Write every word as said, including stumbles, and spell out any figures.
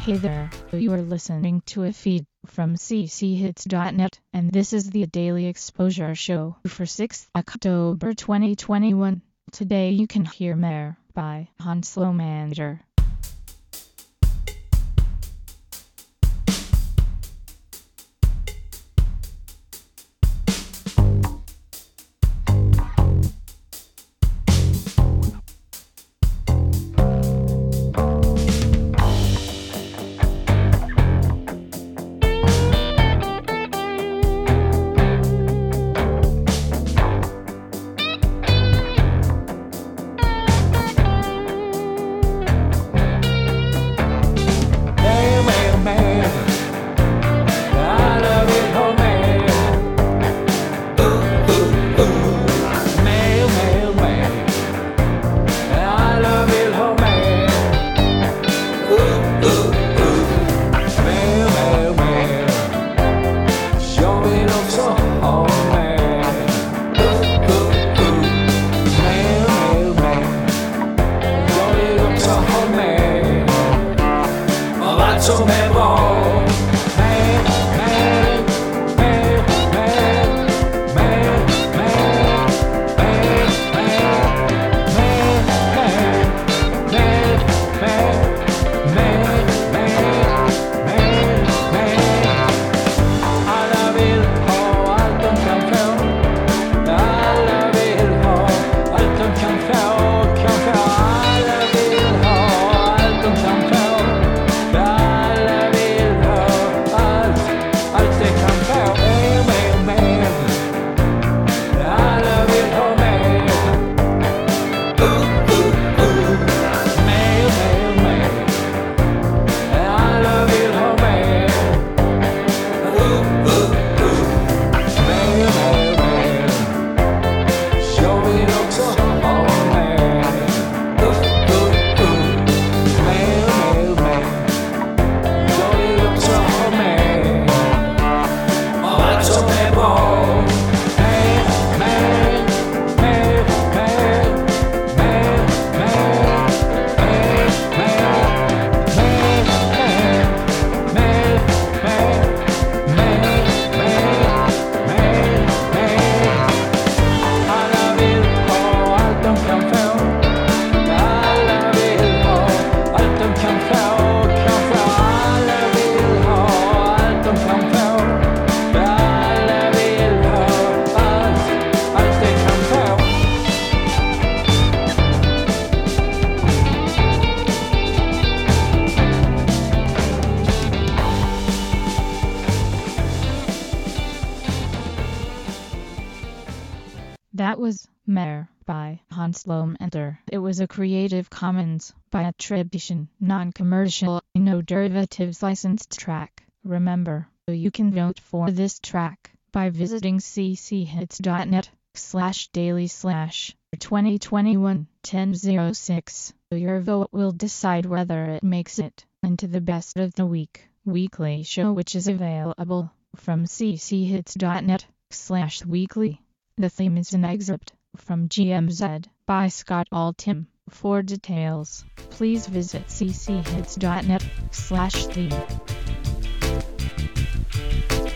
Hey there, you are listening to a feed from c c hits dot net, and this is the Daily Exposure Show for sixth October twenty twenty-one. Today you can hear Mare by Hanslomander. That was Mare by Hanslomander. It was a Creative Commons by attribution, non-commercial, no derivatives licensed track. Remember, you can vote for this track by visiting c c hits dot net slash daily slash twenty twenty-one ten oh six. Your vote will decide whether it makes it into the best of the week weekly show, which is available from c c hits dot net slash weekly. The theme is an excerpt from G M Z by Scott Altham. For details, please visit c c hits dot net slash theme.